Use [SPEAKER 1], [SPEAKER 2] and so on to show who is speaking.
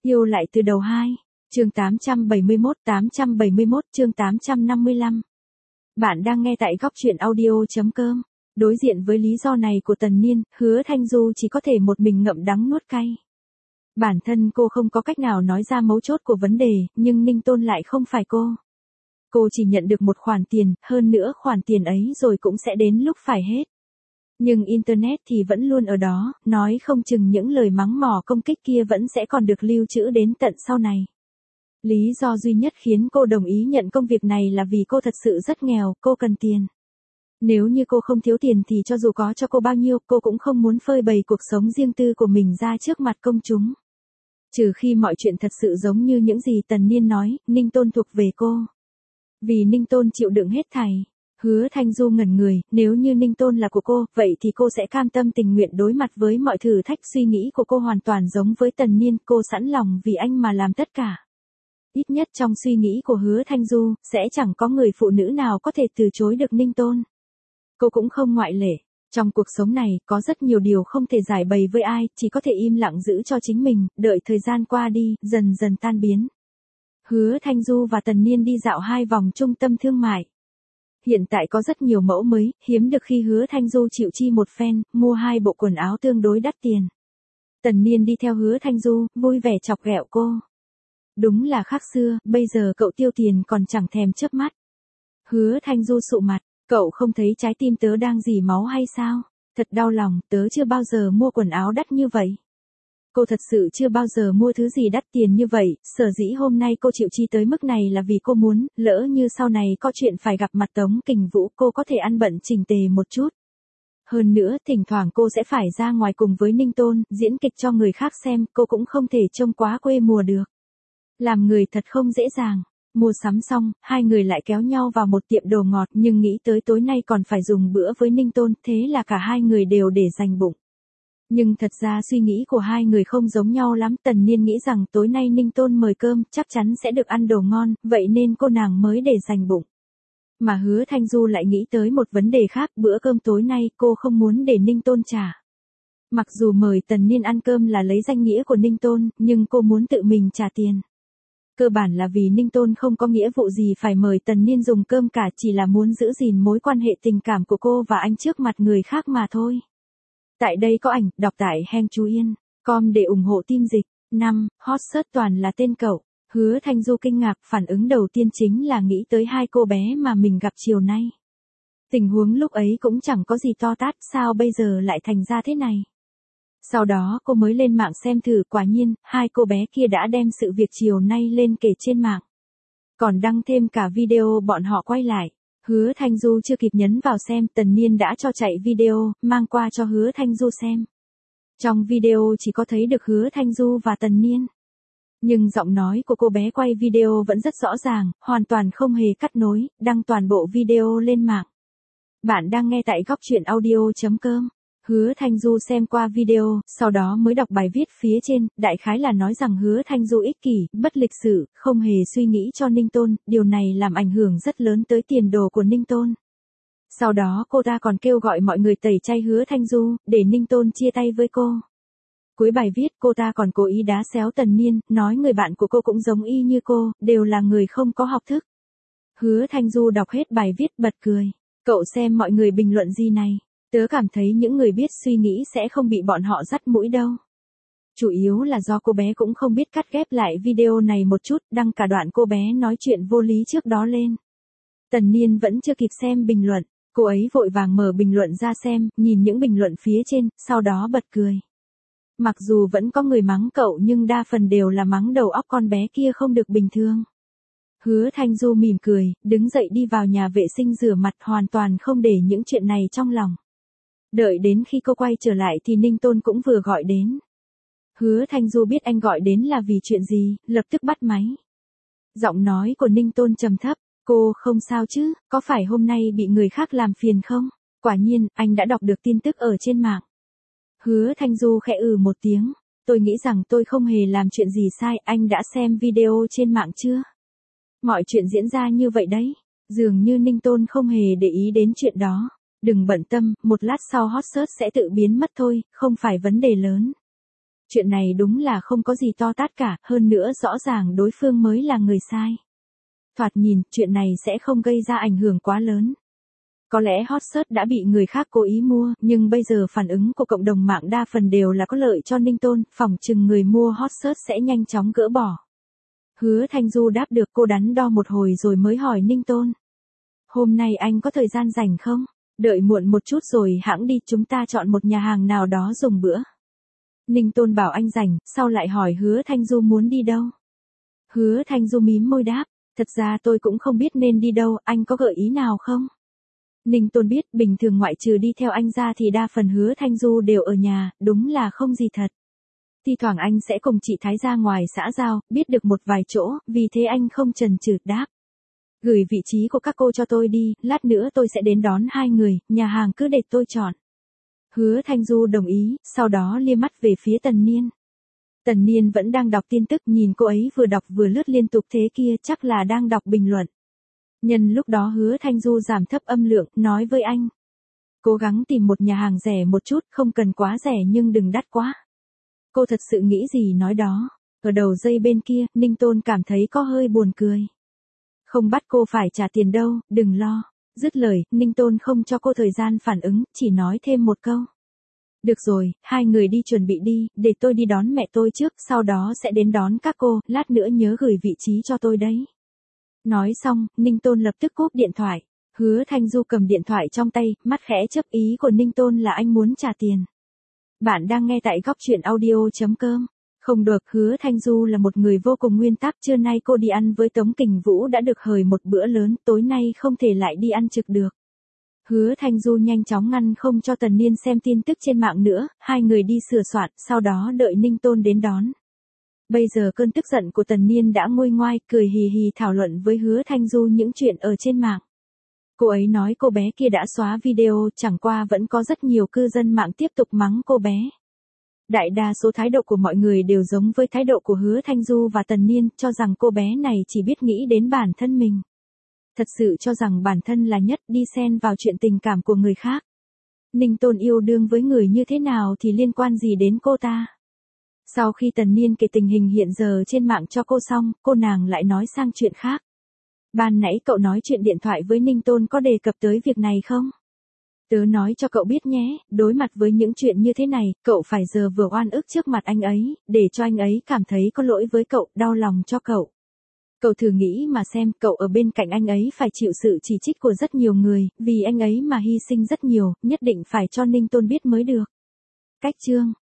[SPEAKER 1] Yêu lại từ đầu 2. Chương 871 chương 855. Bạn đang nghe tại góc truyện audio.com. Đối diện với lý do này của Tần Niên, Hứa Thanh Du chỉ có thể một mình ngậm đắng nuốt cay. Bản thân cô không có cách nào nói ra mấu chốt của vấn đề, nhưng Ninh Tôn lại không phải cô. Cô chỉ nhận được một khoản tiền, hơn nữa khoản tiền ấy rồi cũng sẽ đến lúc phải hết. Nhưng Internet thì vẫn luôn ở đó, nói không chừng những lời mắng mỏ công kích kia vẫn sẽ còn được lưu trữ đến tận sau này. Lý do duy nhất khiến cô đồng ý nhận công việc này là vì cô thật sự rất nghèo, cô cần tiền. Nếu như cô không thiếu tiền thì cho dù có cho cô bao nhiêu, cô cũng không muốn phơi bày cuộc sống riêng tư của mình ra trước mặt công chúng. Trừ khi mọi chuyện thật sự giống như những gì Tần Niên nói, Ninh Tôn thuộc về cô. Vì Ninh Tôn chịu đựng hết thảy. Hứa Thanh Du ngẩn người, nếu như Ninh Tôn là của cô, vậy thì cô sẽ cam tâm tình nguyện đối mặt với mọi thử thách. Suy nghĩ của cô hoàn toàn giống với Tần Niên, cô sẵn lòng vì anh mà làm tất cả. Ít nhất trong suy nghĩ của Hứa Thanh Du, sẽ chẳng có người phụ nữ nào có thể từ chối được Ninh Tôn. Cô cũng không ngoại lệ. Trong cuộc sống này, có rất nhiều điều không thể giải bày với ai, chỉ có thể im lặng giữ cho chính mình, đợi thời gian qua đi, dần dần tan biến. Hứa Thanh Du và Tần Niên đi dạo 2 vòng trung tâm thương mại. Hiện tại có rất nhiều mẫu mới, hiếm được khi Hứa Thanh Du chịu chi một phen, mua 2 bộ quần áo tương đối đắt tiền. Tần Niên đi theo Hứa Thanh Du, vui vẻ chọc ghẹo cô. Đúng là khác xưa, bây giờ cậu tiêu tiền còn chẳng thèm chớp mắt. Hứa Thanh Du sụ mặt, cậu không thấy trái tim tớ đang rỉ máu hay sao? Thật đau lòng, tớ chưa bao giờ mua quần áo đắt như vậy. Cô thật sự chưa bao giờ mua thứ gì đắt tiền như vậy, sở dĩ hôm nay cô chịu chi tới mức này là vì cô muốn, lỡ như sau này có chuyện phải gặp mặt Tống Kình Vũ cô có thể ăn bận chỉnh tề một chút. Hơn nữa, thỉnh thoảng cô sẽ phải ra ngoài cùng với Ninh Tôn, diễn kịch cho người khác xem, cô cũng không thể trông quá quê mùa được. Làm người thật không dễ dàng. Mua sắm xong, 2 người lại kéo nhau vào một tiệm đồ ngọt nhưng nghĩ tới tối nay còn phải dùng bữa với Ninh Tôn, thế là cả 2 người đều để dành bụng. Nhưng thật ra suy nghĩ của 2 người không giống nhau lắm. Tần Niên nghĩ rằng tối nay Ninh Tôn mời cơm, chắc chắn sẽ được ăn đồ ngon, vậy nên cô nàng mới để dành bụng. Mà Hứa Thanh Du lại nghĩ tới một vấn đề khác, bữa cơm tối nay cô không muốn để Ninh Tôn trả. Mặc dù mời Tần Niên ăn cơm là lấy danh nghĩa của Ninh Tôn, nhưng cô muốn tự mình trả tiền. Cơ bản là vì Ninh Tôn không có nghĩa vụ gì phải mời Tần Niên dùng cơm cả, chỉ là muốn giữ gìn mối quan hệ tình cảm của cô và anh trước mặt người khác mà thôi. Tại đây có ảnh, đọc tại Heng Chú Yên, com để ủng hộ team dịch. 5. Hot search toàn là tên cậu. Hứa Thanh Du kinh ngạc, phản ứng đầu tiên chính là nghĩ tới 2 cô bé mà mình gặp chiều nay. Tình huống lúc ấy cũng chẳng có gì to tát, sao bây giờ lại thành ra thế này. Sau đó cô mới lên mạng xem thử, quả nhiên, 2 cô bé kia đã đem sự việc chiều nay lên kể trên mạng. Còn đăng thêm cả video bọn họ quay lại. Hứa Thanh Du chưa kịp nhấn vào xem, Tần Niên đã cho chạy video, mang qua cho Hứa Thanh Du xem. Trong video chỉ có thấy được Hứa Thanh Du và Tần Niên. Nhưng giọng nói của cô bé quay video vẫn rất rõ ràng, hoàn toàn không hề cắt nối, đăng toàn bộ video lên mạng. Bạn đang nghe tại góc truyện audio.com. Hứa Thanh Du xem qua video, sau đó mới đọc bài viết phía trên, đại khái là nói rằng Hứa Thanh Du ích kỷ, bất lịch sự, không hề suy nghĩ cho Ninh Tôn, điều này làm ảnh hưởng rất lớn tới tiền đồ của Ninh Tôn. Sau đó cô ta còn kêu gọi mọi người tẩy chay Hứa Thanh Du, để Ninh Tôn chia tay với cô. Cuối bài viết cô ta còn cố ý đá xéo Tần Niên, nói người bạn của cô cũng giống y như cô, đều là người không có học thức. Hứa Thanh Du đọc hết bài viết bật cười. Cậu xem mọi người bình luận gì này? Tớ cảm thấy những người biết suy nghĩ sẽ không bị bọn họ dắt mũi đâu. Chủ yếu là do cô bé cũng không biết cắt ghép lại video này một chút, đăng cả đoạn cô bé nói chuyện vô lý trước đó lên. Tần Niên vẫn chưa kịp xem bình luận, cô ấy vội vàng mở bình luận ra xem, nhìn những bình luận phía trên, sau đó bật cười. Mặc dù vẫn có người mắng cậu nhưng đa phần đều là mắng đầu óc con bé kia không được bình thường. Hứa Thanh Du mỉm cười, đứng dậy đi vào nhà vệ sinh rửa mặt, hoàn toàn không để những chuyện này trong lòng. Đợi đến khi cô quay trở lại thì Ninh Tôn cũng vừa gọi đến. Hứa Thanh Du biết anh gọi đến là vì chuyện gì, lập tức bắt máy. Giọng nói của Ninh Tôn trầm thấp, cô không sao chứ, có phải hôm nay bị người khác làm phiền không? Quả nhiên, anh đã đọc được tin tức ở trên mạng. Hứa Thanh Du khẽ một tiếng, tôi nghĩ rằng tôi không hề làm chuyện gì sai, anh đã xem video trên mạng chưa? Mọi chuyện diễn ra như vậy đấy, dường như Ninh Tôn không hề để ý đến chuyện đó. Đừng bận tâm, một lát sau hot search sẽ tự biến mất thôi, không phải vấn đề lớn. Chuyện này đúng là không có gì to tát cả, hơn nữa rõ ràng đối phương mới là người sai. Thoạt nhìn, chuyện này sẽ không gây ra ảnh hưởng quá lớn. Có lẽ hot search đã bị người khác cố ý mua, nhưng bây giờ phản ứng của cộng đồng mạng đa phần đều là có lợi cho Ninh Tôn, phỏng chừng người mua hot search sẽ nhanh chóng gỡ bỏ. Hứa Thanh Du đáp được, cô đắn đo một hồi rồi mới hỏi Ninh Tôn. Hôm nay anh có thời gian rảnh không? Đợi muộn một chút rồi hãng đi, chúng ta chọn một nhà hàng nào đó dùng bữa. Ninh Tôn bảo anh rảnh, sau lại hỏi Hứa Thanh Du muốn đi đâu. Hứa Thanh Du mím môi đáp, thật ra tôi cũng không biết nên đi đâu, anh có gợi ý nào không? Ninh Tôn biết, bình thường ngoại trừ đi theo anh ra thì đa phần Hứa Thanh Du đều ở nhà, đúng là không gì thật. Thi thoảng anh sẽ cùng chị Thái ra ngoài xã giao, biết được một vài chỗ, vì thế anh không chần chừ đáp. Gửi vị trí của các cô cho tôi đi, lát nữa tôi sẽ đến đón hai người, nhà hàng cứ để tôi chọn. Hứa Thanh Du đồng ý, sau đó lia mắt về phía Tần Niên. Tần Niên vẫn đang đọc tin tức, nhìn cô ấy vừa đọc vừa lướt liên tục thế kia, chắc là đang đọc bình luận. Nhân lúc đó Hứa Thanh Du giảm thấp âm lượng, nói với anh. Cố gắng tìm một nhà hàng rẻ một chút, không cần quá rẻ nhưng đừng đắt quá. Cô thật sự nghĩ gì nói đó. Ở đầu dây bên kia, Ninh Tôn cảm thấy có hơi buồn cười. Không bắt cô phải trả tiền đâu, đừng lo. Dứt lời, Ninh Tôn không cho cô thời gian phản ứng, chỉ nói thêm một câu. Được rồi, hai người đi chuẩn bị đi, để tôi đi đón mẹ tôi trước, sau đó sẽ đến đón các cô, lát nữa nhớ gửi vị trí cho tôi đấy. Nói xong, Ninh Tôn lập tức cúp điện thoại. Hứa Thanh Du cầm điện thoại trong tay, mắt khẽ chớp, ý của Ninh Tôn là anh muốn trả tiền. Bạn đang nghe tại góc truyện audio.com. Không được, Hứa Thanh Du là một người vô cùng nguyên tắc, trưa nay cô đi ăn với Tống Kình Vũ đã được hời một bữa lớn, tối nay không thể lại đi ăn trực được. Hứa Thanh Du nhanh chóng ngăn không cho Tần Niên xem tin tức trên mạng nữa, hai người đi sửa soạn, sau đó đợi Ninh Tôn đến đón. Bây giờ cơn tức giận của Tần Niên đã nguôi ngoai, cười hì hì thảo luận với Hứa Thanh Du những chuyện ở trên mạng. Cô ấy nói cô bé kia đã xóa video, chẳng qua vẫn có rất nhiều cư dân mạng tiếp tục mắng cô bé. Đại đa số thái độ của mọi người đều giống với thái độ của Hứa Thanh Du và Tần Niên, cho rằng cô bé này chỉ biết nghĩ đến bản thân mình. Thật sự cho rằng bản thân là nhất, đi xen vào chuyện tình cảm của người khác. Ninh Tôn yêu đương với người như thế nào thì liên quan gì đến cô ta? Sau khi Tần Niên kể tình hình hiện giờ trên mạng cho cô xong, cô nàng lại nói sang chuyện khác. Ban nãy cậu nói chuyện điện thoại với Ninh Tôn có đề cập tới việc này không? Tớ nói cho cậu biết nhé, đối mặt với những chuyện như thế này, cậu phải giờ vừa oan ức trước mặt anh ấy, để cho anh ấy cảm thấy có lỗi với cậu, đau lòng cho cậu. Cậu thử nghĩ mà xem, cậu ở bên cạnh anh ấy phải chịu sự chỉ trích của rất nhiều người, vì anh ấy mà hy sinh rất nhiều, nhất định phải cho Ninh Tôn biết mới được. Cách chương